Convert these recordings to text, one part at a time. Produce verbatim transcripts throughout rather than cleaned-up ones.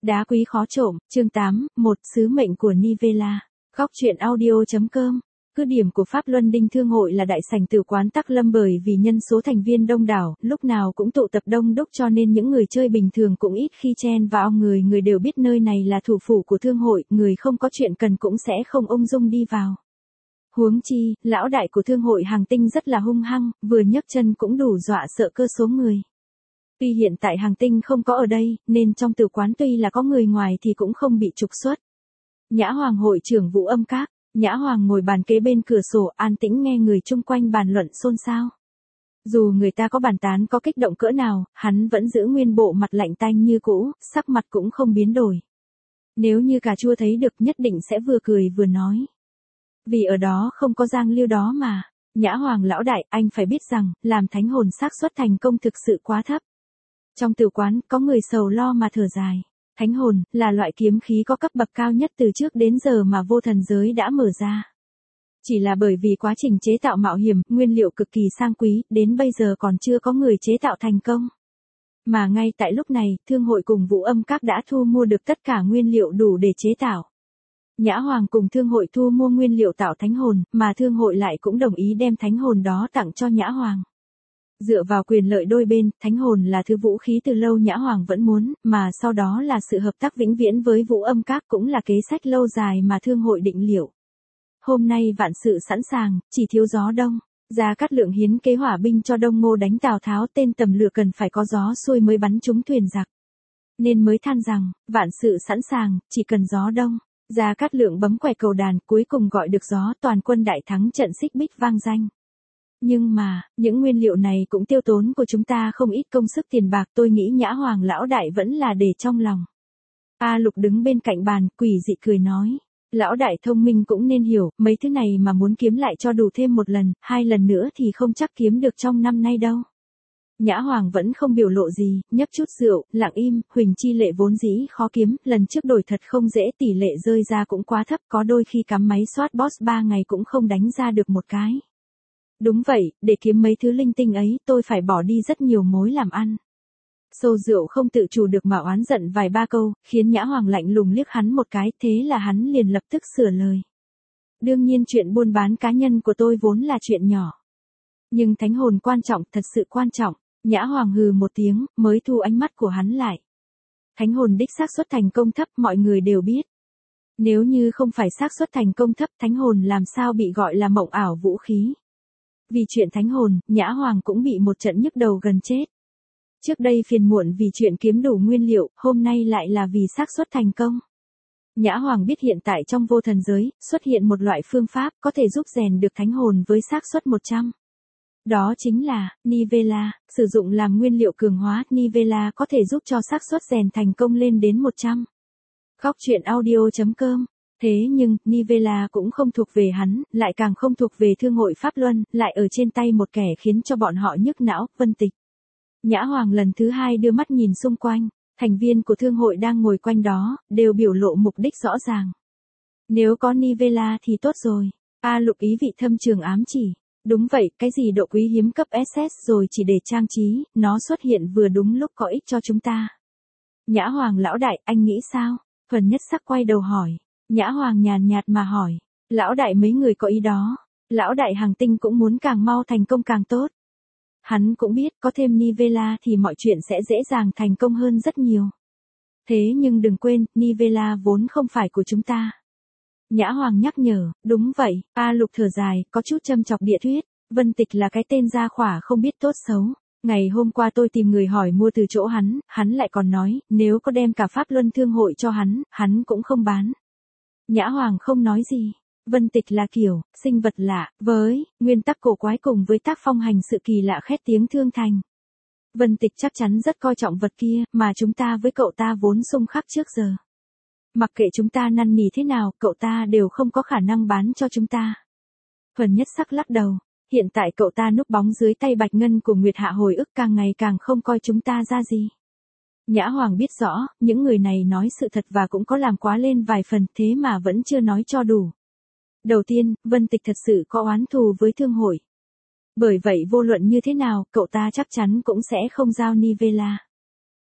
Đá quý khó trộm, chương tám, một sứ mệnh của Nivella. Góc truyện audio.com. Cứ điểm của Pháp Luân Đinh Thương hội là đại sảnh tử quán Tắc Lâm, bởi vì nhân số thành viên đông đảo, lúc nào cũng tụ tập đông đúc, cho nên những người chơi bình thường cũng ít khi chen vào, người người đều biết nơi này là thủ phủ của thương hội, người không có chuyện cần cũng sẽ không ung dung đi vào. Huống chi, lão đại của thương hội Hàng Tinh rất là hung hăng, vừa nhấc chân cũng đủ dọa sợ cơ số người. Tuy hiện tại Hàng Tinh không có ở đây, nên trong tử quán tuy là có người ngoài thì cũng không bị trục xuất. Nhã Hoàng hội trưởng Vũ Âm Các, Nhã Hoàng ngồi bàn kế bên cửa sổ, an tĩnh nghe người chung quanh bàn luận xôn xao. Dù người ta có bàn tán có kích động cỡ nào, hắn vẫn giữ nguyên bộ mặt lạnh tanh như cũ, sắc mặt cũng không biến đổi. Nếu như cà chua thấy được nhất định sẽ vừa cười vừa nói. Vì ở đó không có Giang Liêu đó mà. Nhã Hoàng lão đại, anh phải biết rằng, làm thánh hồn xác suất thành công thực sự quá thấp. Trong tử quán, có người sầu lo mà thở dài. Thánh hồn, là loại kiếm khí có cấp bậc cao nhất từ trước đến giờ mà vô thần giới đã mở ra. Chỉ là bởi vì quá trình chế tạo mạo hiểm, nguyên liệu cực kỳ sang quý, đến bây giờ còn chưa có người chế tạo thành công. Mà ngay tại lúc này, thương hội cùng Vũ Âm Các đã thu mua được tất cả nguyên liệu đủ để chế tạo. Nhã Hoàng cùng thương hội thu mua nguyên liệu tạo thánh hồn, mà thương hội lại cũng đồng ý đem thánh hồn đó tặng cho Nhã Hoàng. Dựa vào quyền lợi đôi bên, thánh hồn là thứ vũ khí từ lâu Nhã Hoàng vẫn muốn, mà sau đó là sự hợp tác vĩnh viễn với Vũ Âm Các cũng là kế sách lâu dài mà thương hội định liệu. Hôm nay vạn sự sẵn sàng, chỉ thiếu gió đông. Gia Cát Lượng hiến kế hỏa binh cho Đông Ngô đánh Tào Tháo, tên tầm lửa cần phải có gió xuôi mới bắn trúng thuyền giặc. Nên mới than rằng, vạn sự sẵn sàng, chỉ cần gió đông. Gia Cát Lượng bấm quẻ cầu đàn, cuối cùng gọi được gió, toàn quân đại thắng, trận Xích Bích vang danh. Nhưng mà, những nguyên liệu này cũng tiêu tốn của chúng ta không ít công sức tiền bạc, tôi nghĩ Nhã Hoàng lão đại vẫn là để trong lòng. A Lục đứng bên cạnh bàn, quỷ dị cười nói. Lão đại thông minh cũng nên hiểu, mấy thứ này mà muốn kiếm lại cho đủ thêm một lần, hai lần nữa thì không chắc kiếm được trong năm nay đâu. Nhã Hoàng vẫn không biểu lộ gì, nhấp chút rượu, lặng im, Huỳnh Chi Lệ vốn dĩ khó kiếm, lần trước đổi thật không dễ, tỷ lệ rơi ra cũng quá thấp, có đôi khi cắm máy soát boss ba ngày cũng không đánh ra được một cái. Đúng vậy, để kiếm mấy thứ linh tinh ấy, tôi phải bỏ đi rất nhiều mối làm ăn. Xô rượu không tự chủ được mà oán giận vài ba câu, khiến Nhã Hoàng lạnh lùng liếc hắn một cái, thế là hắn liền lập tức sửa lời. Đương nhiên chuyện buôn bán cá nhân của tôi vốn là chuyện nhỏ. Nhưng thánh hồn quan trọng, thật sự quan trọng. Nhã Hoàng hừ một tiếng, mới thu ánh mắt của hắn lại. Thánh hồn đích xác suất thành công thấp, mọi người đều biết. Nếu như không phải xác suất thành công thấp, thánh hồn làm sao bị gọi là mộng ảo vũ khí. Vì chuyện thánh hồn, Nhã Hoàng cũng bị một trận nhức đầu gần chết. Trước đây phiền muộn vì chuyện kiếm đủ nguyên liệu, hôm nay lại là vì xác suất thành công. Nhã Hoàng biết hiện tại trong vô thần giới, xuất hiện một loại phương pháp có thể giúp rèn được thánh hồn với xác suất một trăm. Đó chính là, Nivella, sử dụng làm nguyên liệu cường hóa, Nivella có thể giúp cho xác suất rèn thành công lên đến một trăm. Góc truyện audio.com. Thế nhưng, Nivella cũng không thuộc về hắn, lại càng không thuộc về thương hội Pháp Luân, lại ở trên tay một kẻ khiến cho bọn họ nhức não, Vân Tịch. Nhã Hoàng lần thứ hai đưa mắt nhìn xung quanh, thành viên của thương hội đang ngồi quanh đó, đều biểu lộ mục đích rõ ràng. Nếu có Nivella thì tốt rồi. A Lục ý vị thâm trường ám chỉ. Đúng vậy, cái gì độ quý hiếm cấp ét ét rồi chỉ để trang trí, nó xuất hiện vừa đúng lúc có ích cho chúng ta. Nhã Hoàng lão đại, anh nghĩ sao? Thuần Nhất Sắc quay đầu hỏi. Nhã Hoàng nhàn nhạt mà hỏi. Lão đại mấy người có ý đó. Lão đại Hàng Tinh cũng muốn càng mau thành công càng tốt. Hắn cũng biết có thêm Nivella thì mọi chuyện sẽ dễ dàng thành công hơn rất nhiều. Thế nhưng đừng quên, Nivella vốn không phải của chúng ta. Nhã Hoàng nhắc nhở, đúng vậy, A Lục thở dài, có chút châm chọc địa thuyết, Vân Tịch là cái tên gia khỏa không biết tốt xấu. Ngày hôm qua tôi tìm người hỏi mua từ chỗ hắn, hắn lại còn nói, nếu có đem cả Pháp Luân thương hội cho hắn, hắn cũng không bán. Nhã Hoàng không nói gì. Vân Tịch là kiểu, sinh vật lạ, với, nguyên tắc cổ quái cùng với tác phong hành sự kỳ lạ khét tiếng thương thành. Vân Tịch chắc chắn rất coi trọng vật kia, mà chúng ta với cậu ta vốn xung khắc trước giờ. Mặc kệ chúng ta năn nỉ thế nào, cậu ta đều không có khả năng bán cho chúng ta. Thuần Nhất Sắc lắc đầu, hiện tại cậu ta núp bóng dưới tay Bạch Ngân của Nguyệt Hạ hồi ức, càng ngày càng không coi chúng ta ra gì. Nhã Hoàng biết rõ, những người này nói sự thật và cũng có làm quá lên vài phần, thế mà vẫn chưa nói cho đủ. Đầu tiên, Vân Tịch thật sự có oán thù với thương hội. Bởi vậy vô luận như thế nào, cậu ta chắc chắn cũng sẽ không giao Nivella.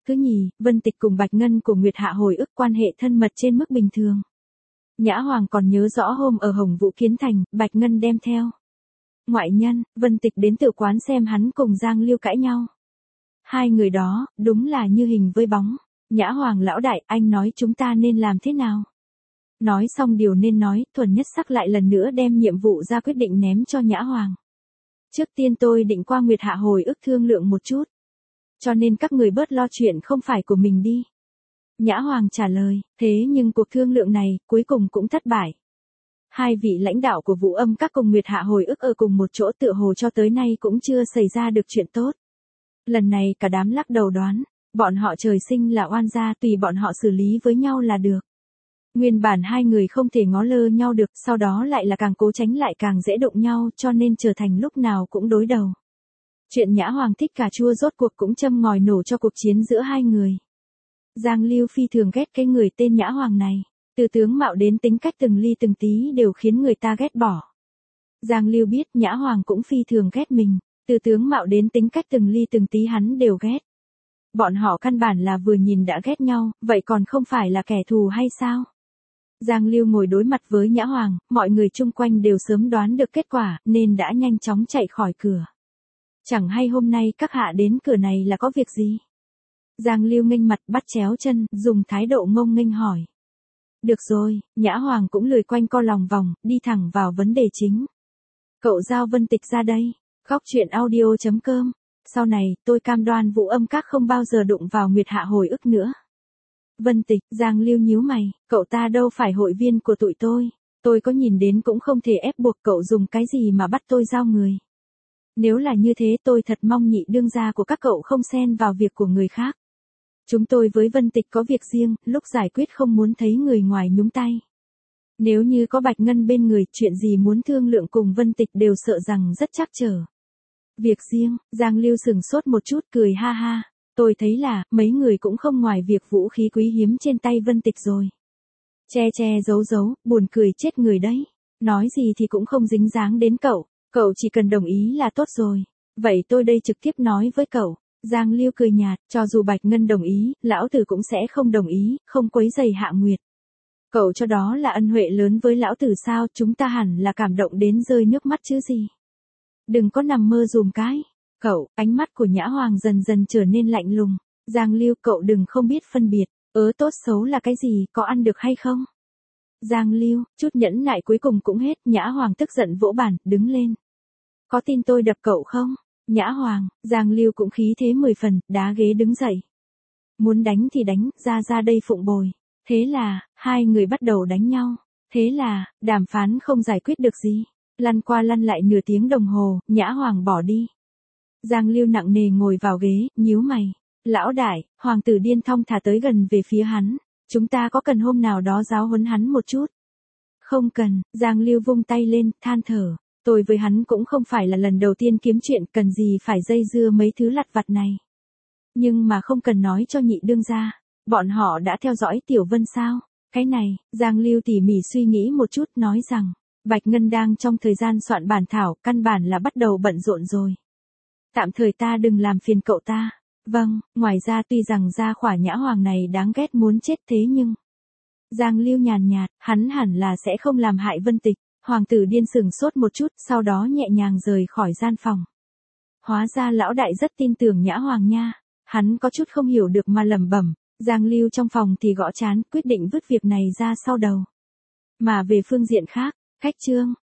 Thứ nhì, Vân Tịch cùng Bạch Ngân của Nguyệt Hạ hồi ức quan hệ thân mật trên mức bình thường. Nhã Hoàng còn nhớ rõ hôm ở Hồng Vũ Kiến Thành, Bạch Ngân đem theo ngoại nhân, Vân Tịch đến tự quán xem hắn cùng Giang Lưu cãi nhau. Hai người đó, đúng là như hình với bóng. Nhã Hoàng lão đại, anh nói chúng ta nên làm thế nào? Nói xong điều nên nói, Thuần Nhất Sắc lại lần nữa đem nhiệm vụ ra quyết định ném cho Nhã Hoàng. Trước tiên tôi định qua Nguyệt Hạ hồi ức thương lượng một chút. Cho nên các người bớt lo chuyện không phải của mình đi. Nhã Hoàng trả lời, thế nhưng cuộc thương lượng này, cuối cùng cũng thất bại. Hai vị lãnh đạo của Vũ Âm các cùng Nguyệt Hạ hồi ức ở cùng một chỗ tựa hồ cho tới nay cũng chưa xảy ra được chuyện tốt. Lần này cả đám lắc đầu đoán, bọn họ trời sinh là oan gia, tùy bọn họ xử lý với nhau là được. Nguyên bản hai người không thể ngó lơ nhau được, sau đó lại là càng cố tránh lại càng dễ đụng nhau, cho nên trở thành lúc nào cũng đối đầu. Chuyện Nhã Hoàng thích cà chua rốt cuộc cũng châm ngòi nổ cho cuộc chiến giữa hai người. Giang Lưu phi thường ghét cái người tên Nhã Hoàng này, từ tướng mạo đến tính cách từng ly từng tí đều khiến người ta ghét bỏ. Giang Lưu biết Nhã Hoàng cũng phi thường ghét mình, từ tướng mạo đến tính cách từng ly từng tí hắn đều ghét. Bọn họ căn bản là vừa nhìn đã ghét nhau, vậy còn không phải là kẻ thù hay sao? Giang Lưu ngồi đối mặt với Nhã Hoàng, mọi người chung quanh đều sớm đoán được kết quả, nên đã nhanh chóng chạy khỏi cửa. Chẳng hay hôm nay các hạ đến cửa này là có việc gì? Giang Lưu nghênh mặt bắt chéo chân, dùng thái độ ngông nghênh hỏi. Được rồi, Nhã Hoàng cũng lười quanh co lòng vòng, đi thẳng vào vấn đề chính. Cậu giao Vân Tịch ra đây. Góc truyện audio chấm com. Sau này, tôi cam đoan Vũ Âm các không bao giờ đụng vào Nguyệt Hạ hồi ức nữa. Vân Tịch, Giang Lưu nhíu mày, cậu ta đâu phải hội viên của tụi tôi. Tôi có nhìn đến cũng không thể ép buộc cậu dùng cái gì mà bắt tôi giao người. Nếu là như thế tôi thật mong nhị đương gia của các cậu không xen vào việc của người khác. Chúng tôi với Vân Tịch có việc riêng, lúc giải quyết không muốn thấy người ngoài nhúng tay. Nếu như có Bạch Ngân bên người, chuyện gì muốn thương lượng cùng Vân Tịch đều sợ rằng rất trắc trở. Việc riêng, Giang Lưu sừng sốt một chút cười ha ha. Tôi thấy là, mấy người cũng không ngoài việc vũ khí quý hiếm trên tay Vân Tịch rồi. Che che giấu giấu, buồn cười chết người đấy. Nói gì thì cũng không dính dáng đến cậu, cậu chỉ cần đồng ý là tốt rồi. Vậy tôi đây trực tiếp nói với cậu. Giang Lưu cười nhạt, cho dù Bạch Ngân đồng ý, lão tử cũng sẽ không đồng ý, không quấy rầy Hạ Nguyệt. Cậu cho đó là ân huệ lớn với lão tử sao, chúng ta hẳn là cảm động đến rơi nước mắt chứ gì. Đừng có nằm mơ dùm cái. Cậu, ánh mắt của Nhã Hoàng dần dần trở nên lạnh lùng. Giang Lưu, cậu đừng không biết phân biệt, ớ tốt xấu là cái gì, có ăn được hay không? Giang Lưu, chút nhẫn nại cuối cùng cũng hết, Nhã Hoàng tức giận vỗ bàn, đứng lên. Có tin tôi đập cậu không? Nhã Hoàng, Giang Lưu cũng khí thế mười phần, đá ghế đứng dậy. Muốn đánh thì đánh, ra ra đây phụng bồi. Thế là, hai người bắt đầu đánh nhau. Thế là, đàm phán không giải quyết được gì. Lăn qua lăn lại nửa tiếng đồng hồ, Nhã Hoàng bỏ đi. Giang Lưu nặng nề ngồi vào ghế, nhíu mày. Lão đại, hoàng tử điên thong thả tới gần về phía hắn. Chúng ta có cần hôm nào đó giáo huấn hắn một chút? Không cần, Giang Lưu vung tay lên, than thở. Tôi với hắn cũng không phải là lần đầu tiên kiếm chuyện, cần gì phải dây dưa mấy thứ lặt vặt này. Nhưng mà không cần nói cho nhị đương gia. Bọn họ đã theo dõi Tiểu Vân sao? Cái này, Giang Lưu tỉ mỉ suy nghĩ một chút, nói rằng, Bạch Ngân đang trong thời gian soạn bản thảo, căn bản là bắt đầu bận rộn rồi. Tạm thời ta đừng làm phiền cậu ta. Vâng, ngoài ra tuy rằng gia khỏa Nhã Hoàng này đáng ghét muốn chết thế nhưng... Giang Lưu nhàn nhạt, hắn hẳn là sẽ không làm hại Vân Tịch. Hoàng tử điên sừng sốt một chút, sau đó nhẹ nhàng rời khỏi gian phòng. Hóa ra lão đại rất tin tưởng Nhã Hoàng nha. Hắn có chút không hiểu được mà lẩm bẩm. Giang Lưu trong phòng thì gõ chán, quyết định vứt việc này ra sau đầu. Mà về phương diện khác, khách trương,